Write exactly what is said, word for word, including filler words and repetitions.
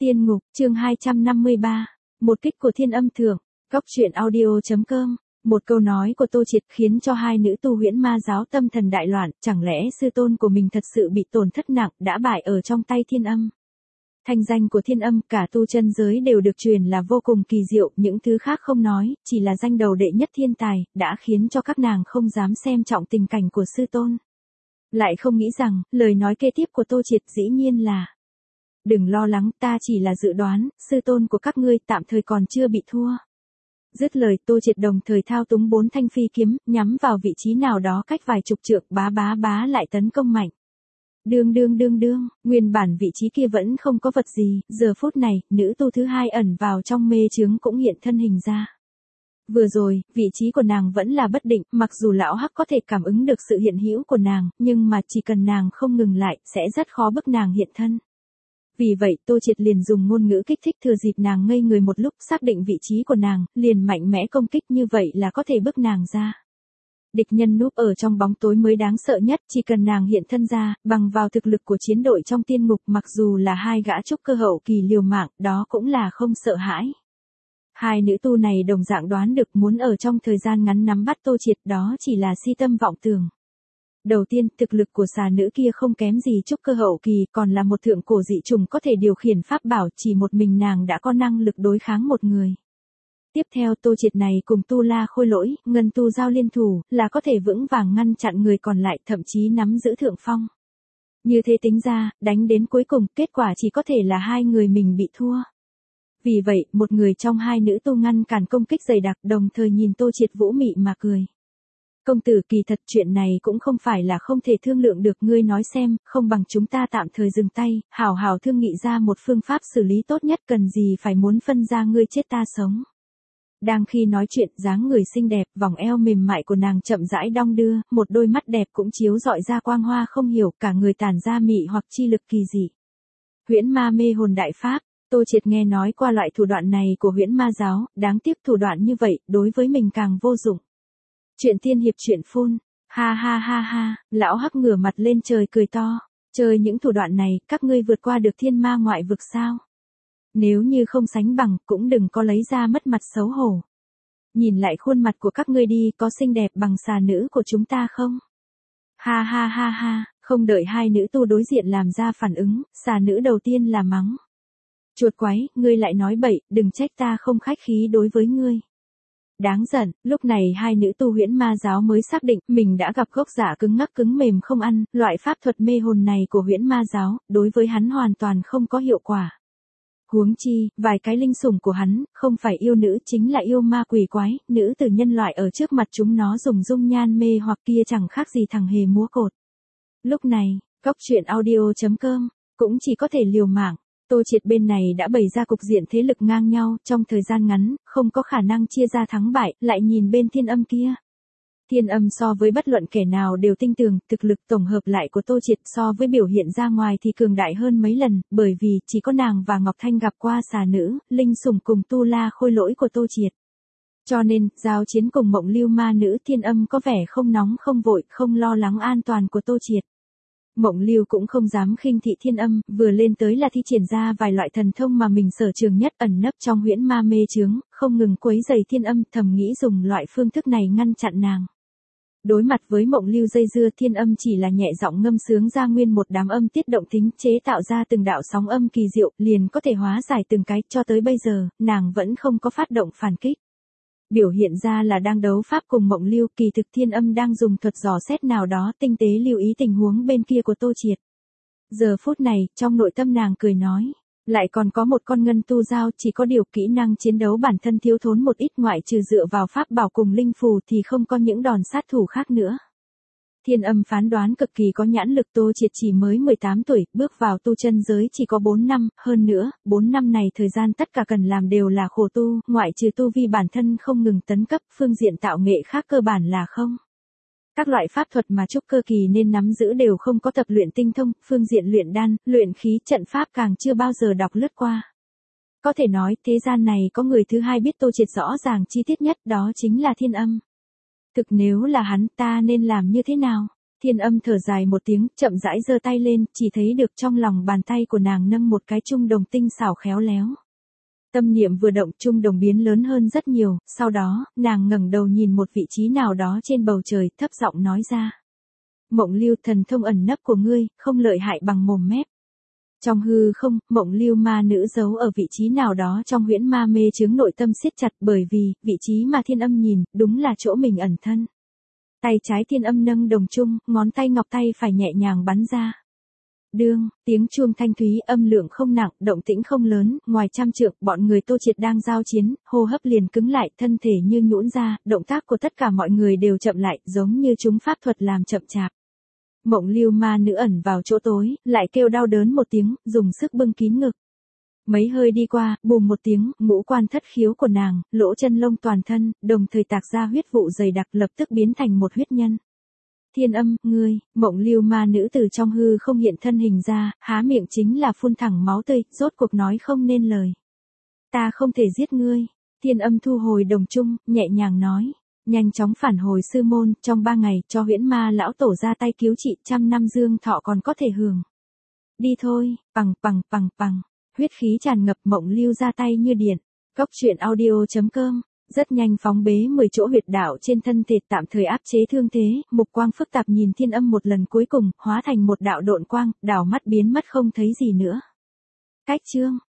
Tiên ngục, chương hai trăm năm mươi ba. Một kích của thiên âm thượng. Góc truyện audio.com. Một câu nói của Tô Triệt khiến cho hai nữ tu huyễn ma giáo tâm thần đại loạn, chẳng lẽ sư tôn của mình thật sự bị tổn thất nặng, đã bại ở trong tay thiên âm. Thanh danh của thiên âm cả tu chân giới đều được truyền là vô cùng kỳ diệu, những thứ khác không nói, chỉ là danh đầu đệ nhất thiên tài, đã khiến cho các nàng không dám xem trọng tình cảnh của sư tôn. Lại không nghĩ rằng, lời nói kế tiếp của Tô Triệt dĩ nhiên là: đừng lo lắng, ta chỉ là dự đoán, sư tôn của các ngươi tạm thời còn chưa bị thua. Dứt lời, Tô Triệt đồng thời thao túng bốn thanh phi kiếm, nhắm vào vị trí nào đó cách vài chục trượng, bá bá bá lại tấn công mạnh. Đương đương đương đương, nguyên bản vị trí kia vẫn không có vật gì, giờ phút này, nữ tu thứ hai ẩn vào trong mê chướng cũng hiện thân hình ra. Vừa rồi, vị trí của nàng vẫn là bất định, mặc dù lão hắc có thể cảm ứng được sự hiện hữu của nàng, nhưng mà chỉ cần nàng không ngừng lại, sẽ rất khó bức nàng hiện thân. Vì vậy, Tô Triệt liền dùng ngôn ngữ kích thích thừa dịp nàng ngây người một lúc, xác định vị trí của nàng, liền mạnh mẽ công kích, như vậy là có thể bức nàng ra. Địch nhân núp ở trong bóng tối mới đáng sợ nhất, chỉ cần nàng hiện thân ra, bằng vào thực lực của chiến đội trong tiên ngục, mặc dù là hai gã trúc cơ hậu kỳ liều mạng, đó cũng là không sợ hãi. Hai nữ tu này đồng dạng đoán được muốn ở trong thời gian ngắn nắm bắt Tô Triệt, đó chỉ là si tâm vọng tưởng. Đầu tiên, thực lực của xà nữ kia không kém gì trúc cơ hậu kỳ, còn là một thượng cổ dị trùng có thể điều khiển pháp bảo, chỉ một mình nàng đã có năng lực đối kháng một người. Tiếp theo, Tô Triệt này cùng Tu La Khôi Lỗi, Ngân Tu giao liên thủ, là có thể vững vàng ngăn chặn người còn lại, thậm chí nắm giữ thượng phong. Như thế tính ra, đánh đến cuối cùng, kết quả chỉ có thể là hai người mình bị thua. Vì vậy, một người trong hai nữ tu ngăn cản công kích dày đặc, đồng thời nhìn Tô Triệt vũ mị mà cười. Công tử, kỳ thật chuyện này cũng không phải là không thể thương lượng được, ngươi nói xem, không bằng chúng ta tạm thời dừng tay, hảo hảo thương nghị ra một phương pháp xử lý tốt nhất, cần gì phải muốn phân ra ngươi chết ta sống. Đang khi nói chuyện, dáng người xinh đẹp, vòng eo mềm mại của nàng chậm rãi đong đưa, một đôi mắt đẹp cũng chiếu rọi ra quang hoa không hiểu, cả người tản ra mị hoặc chi lực kỳ dị. Huyễn ma mê hồn đại pháp. Tô Triệt nghe nói qua loại thủ đoạn này của huyễn ma giáo, đáng tiếc thủ đoạn như vậy, đối với mình càng vô dụng. Chuyện tiên hiệp chuyện phun, ha ha ha ha, lão hắc ngửa mặt lên trời cười to, chơi những thủ đoạn này, các ngươi vượt qua được thiên ma ngoại vực sao? Nếu như không sánh bằng, cũng đừng có lấy ra mất mặt xấu hổ. Nhìn lại khuôn mặt của các ngươi đi, có xinh đẹp bằng xà nữ của chúng ta không? Ha ha ha ha, không đợi hai nữ tu đối diện làm ra phản ứng, xà nữ đầu tiên là mắng: chuột quái, ngươi lại nói bậy, đừng trách ta không khách khí đối với ngươi. Đáng giận, lúc này hai nữ tu huyễn ma giáo mới xác định mình đã gặp gốc giả cứng ngắc cứng mềm không ăn, loại pháp thuật mê hồn này của huyễn ma giáo, đối với hắn hoàn toàn không có hiệu quả. Huống chi, vài cái linh sủng của hắn, không phải yêu nữ chính là yêu ma quỷ quái, nữ từ nhân loại ở trước mặt chúng nó dùng dung nhan mê hoặc kia chẳng khác gì thằng hề múa cột. Lúc này, góc truyện audio.com, cũng chỉ có thể liều mạng. Tô Triệt bên này đã bày ra cục diện thế lực ngang nhau, trong thời gian ngắn, không có khả năng chia ra thắng bại, lại nhìn bên thiên âm kia. Thiên âm so với bất luận kẻ nào đều tinh tường, thực lực tổng hợp lại của Tô Triệt so với biểu hiện ra ngoài thì cường đại hơn mấy lần, bởi vì chỉ có nàng và Ngọc Thanh gặp qua xà nữ, linh sủng cùng Tu La Khôi Lỗi của Tô Triệt. Cho nên, giao chiến cùng Mộng Lưu ma nữ thiên âm có vẻ không nóng không vội, không lo lắng an toàn của Tô Triệt. Mộng Lưu cũng không dám khinh thị thiên âm, vừa lên tới là thi triển ra vài loại thần thông mà mình sở trường nhất, ẩn nấp trong huyễn ma mê chướng, không ngừng quấy rầy thiên âm, thầm nghĩ dùng loại phương thức này ngăn chặn nàng. Đối mặt với Mộng Lưu dây dưa, thiên âm chỉ là nhẹ giọng ngâm sướng ra nguyên một đám âm tiết động tính, chế tạo ra từng đạo sóng âm kỳ diệu, liền có thể hóa giải từng cái, cho tới bây giờ, nàng vẫn không có phát động phản kích. Biểu hiện ra là đang đấu pháp cùng Mộng Lưu, kỳ thực thiên âm đang dùng thuật dò xét nào đó, tinh tế lưu ý tình huống bên kia của Tô Triệt. Giờ phút này, trong nội tâm nàng cười nói, lại còn có một con ngân tu giao, chỉ có điều kỹ năng chiến đấu bản thân thiếu thốn một ít, ngoại trừ dựa vào pháp bảo cùng linh phù thì không có những đòn sát thủ khác nữa. Thiên âm phán đoán cực kỳ có nhãn lực, Tô Triệt chỉ mới mười tám tuổi, bước vào tu chân giới chỉ có bốn năm, hơn nữa, bốn năm này thời gian tất cả cần làm đều là khổ tu, ngoại trừ tu vi bản thân không ngừng tấn cấp, phương diện tạo nghệ khác cơ bản là không. Các loại pháp thuật mà trúc cơ kỳ nên nắm giữ đều không có tập luyện tinh thông, phương diện luyện đan, luyện khí, trận pháp càng chưa bao giờ đọc lướt qua. Có thể nói, thế gian này có người thứ hai biết Tô Triệt rõ ràng chi tiết nhất, đó chính là thiên âm. Thực nếu là hắn, ta nên làm như thế nào? Thiên Âm thở dài một tiếng, chậm rãi giơ tay lên, chỉ thấy được trong lòng bàn tay của nàng nâng một cái chung đồng tinh xảo khéo léo. Tâm niệm vừa động, chung đồng biến lớn hơn rất nhiều, sau đó, nàng ngẩng đầu nhìn một vị trí nào đó trên bầu trời, thấp giọng nói ra. Mộng Lưu, thần thông ẩn nấp của ngươi, không lợi hại bằng mồm mép. Trong hư không, Mộng Lưu ma nữ giấu ở vị trí nào đó trong huyễn ma mê chướng nội tâm siết chặt, bởi vì, vị trí mà Thiên Âm nhìn, đúng là chỗ mình ẩn thân. Tay trái Thiên Âm nâng đồng chung, ngón tay ngọc tay phải nhẹ nhàng bắn ra. Đương, tiếng chuông thanh thúy, âm lượng không nặng, động tĩnh không lớn, ngoài trăm trượng, bọn người Tô Triệt đang giao chiến, hô hấp liền cứng lại, thân thể như nhũn ra, động tác của tất cả mọi người đều chậm lại, giống như chúng pháp thuật làm chậm chạp. Mộng Lưu ma nữ ẩn vào chỗ tối, lại kêu đau đớn một tiếng, dùng sức bưng kín ngực. Mấy hơi đi qua, bùm một tiếng, ngũ quan thất khiếu của nàng, lỗ chân lông toàn thân, đồng thời tạc ra huyết vụ dày đặc, lập tức biến thành một huyết nhân. Thiên Âm, ngươi, Mộng Lưu ma nữ từ trong hư không hiện thân hình ra, há miệng chính là phun thẳng máu tươi, rốt cuộc nói không nên lời. Ta không thể giết ngươi. Thiên Âm thu hồi đồng chung, nhẹ nhàng nói. Nhanh chóng phản hồi sư môn, trong ba ngày, cho huyễn ma lão tổ ra tay cứu trị, trăm năm dương thọ còn có thể hưởng. Đi thôi, bằng, bằng, bằng, bằng. Huyết khí tràn ngập, Mộng Lưu ra tay như điện. Cốc truyện audio chấm com. Rất nhanh phóng bế mười chỗ huyệt đạo trên thân thể, tạm thời áp chế thương thế, mục quang phức tạp nhìn Thiên Âm một lần cuối cùng, hóa thành một đạo độn quang, đảo mắt biến mất không thấy gì nữa. Cách chương